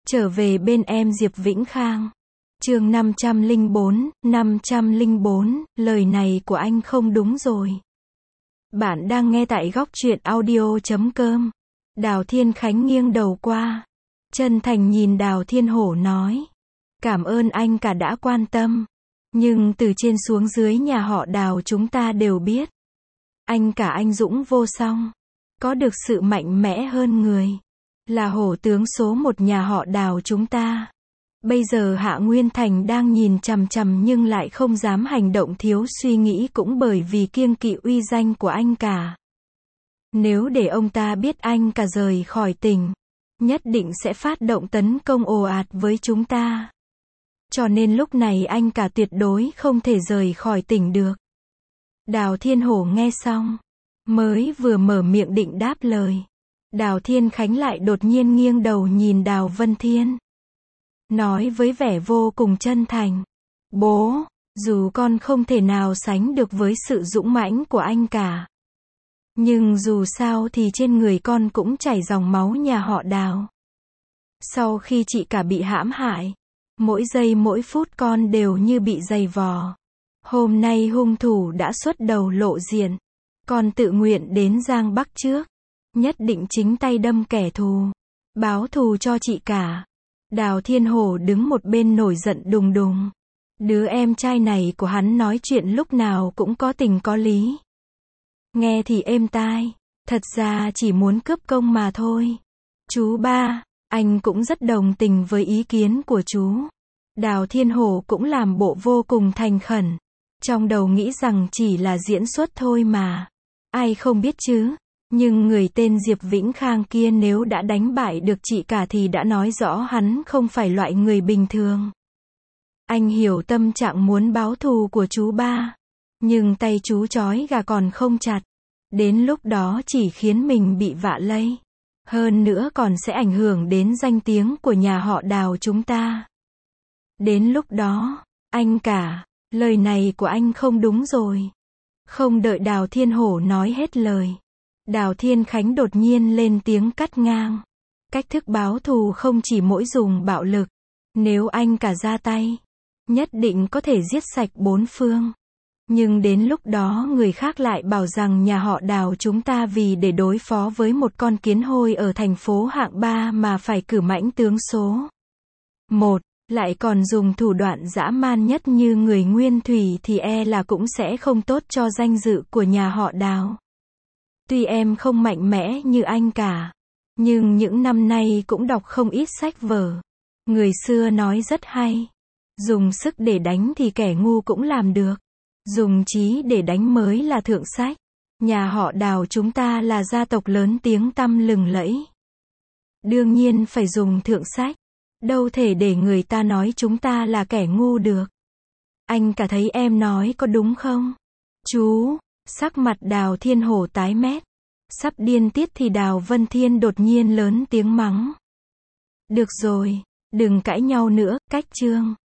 Trở về bên em Diệp Vĩnh Khang. Chương 504, lời này của anh không đúng rồi. Bạn đang nghe tại góc truyện audio.com. Đào Thiên Khánh nghiêng đầu qua, chân thành nhìn Đào Thiên Hổ nói. Cảm ơn anh cả đã quan tâm. Nhưng từ trên xuống dưới nhà họ Đào chúng ta đều biết. Anh cả anh dũng vô song. Có được sự mạnh mẽ hơn người. Là hổ tướng số một nhà họ Đào chúng ta. Bây giờ Hạ Nguyên Thành đang nhìn chằm chằm nhưng lại không dám hành động, thiếu suy nghĩ cũng bởi vì kiêng kỵ uy danh của anh cả. Nếu để ông ta biết anh cả rời khỏi tỉnh, nhất định sẽ phát động tấn công ồ ạt với chúng ta. Cho nên lúc này anh cả tuyệt đối không thể rời khỏi tỉnh được. Đào Thiên Hổ nghe xong, mới vừa mở miệng định đáp lời. Đào Thiên Khánh lại đột nhiên nghiêng đầu nhìn Đào Vân Thiên. Nói với vẻ vô cùng chân thành. Bố, dù con không thể nào sánh được với sự dũng mãnh của anh cả. Nhưng dù sao thì trên người con cũng chảy dòng máu nhà họ Đào. Sau khi chị cả bị hãm hại, mỗi giây mỗi phút con đều như bị giày vò. Hôm nay hung thủ đã xuất đầu lộ diện. Con tự nguyện đến Giang Bắc trước. Nhất định chính tay đâm kẻ thù. Báo thù cho chị cả. Đào Thiên Hổ đứng một bên nổi giận đùng đùng. Đứa em trai này của hắn nói chuyện lúc nào cũng có tình có lý. Nghe thì êm tai. Thật ra chỉ muốn cướp công mà thôi. Chú ba, anh cũng rất đồng tình với ý kiến của chú. Đào Thiên Hổ cũng làm bộ vô cùng thành khẩn. Trong đầu nghĩ rằng chỉ là diễn xuất thôi mà. Ai không biết chứ. Nhưng người tên Diệp Vĩnh Khang kia nếu đã đánh bại được chị cả thì đã nói rõ hắn không phải loại người bình thường. Anh hiểu tâm trạng muốn báo thù của chú ba. Nhưng tay chú trói gà còn không chặt. Đến lúc đó chỉ khiến mình bị vạ lây. Hơn nữa còn sẽ ảnh hưởng đến danh tiếng của nhà họ Đào chúng ta. Đến lúc đó, anh cả, lời này của anh không đúng rồi. Không đợi Đào Thiên Hổ nói hết lời. Đào Thiên Khánh đột nhiên lên tiếng cắt ngang. Cách thức báo thù không chỉ mỗi dùng bạo lực. Nếu anh cả ra tay, nhất định có thể giết sạch bốn phương. Nhưng đến lúc đó người khác lại bảo rằng nhà họ Đào chúng ta vì để đối phó với một con kiến hôi ở thành phố hạng 3 mà phải cử mãnh tướng số 1, lại còn dùng thủ đoạn dã man nhất như người nguyên thủy thì e là cũng sẽ không tốt cho danh dự của nhà họ Đào. Tuy em không mạnh mẽ như anh cả, nhưng những năm nay cũng đọc không ít sách vở. Người xưa nói rất hay. Dùng sức để đánh thì kẻ ngu cũng làm được. Dùng trí để đánh mới là thượng sách. Nhà họ Đào chúng ta là gia tộc lớn tiếng tăm lừng lẫy. Đương nhiên phải dùng thượng sách. Đâu thể để người ta nói chúng ta là kẻ ngu được. Anh cả thấy em nói có đúng không? Chú, sắc mặt Đào Thiên Hổ tái mét. Sắp điên tiết thì Đào Vân Thiên đột nhiên lớn tiếng mắng. Được rồi, đừng cãi nhau nữa, cách chương.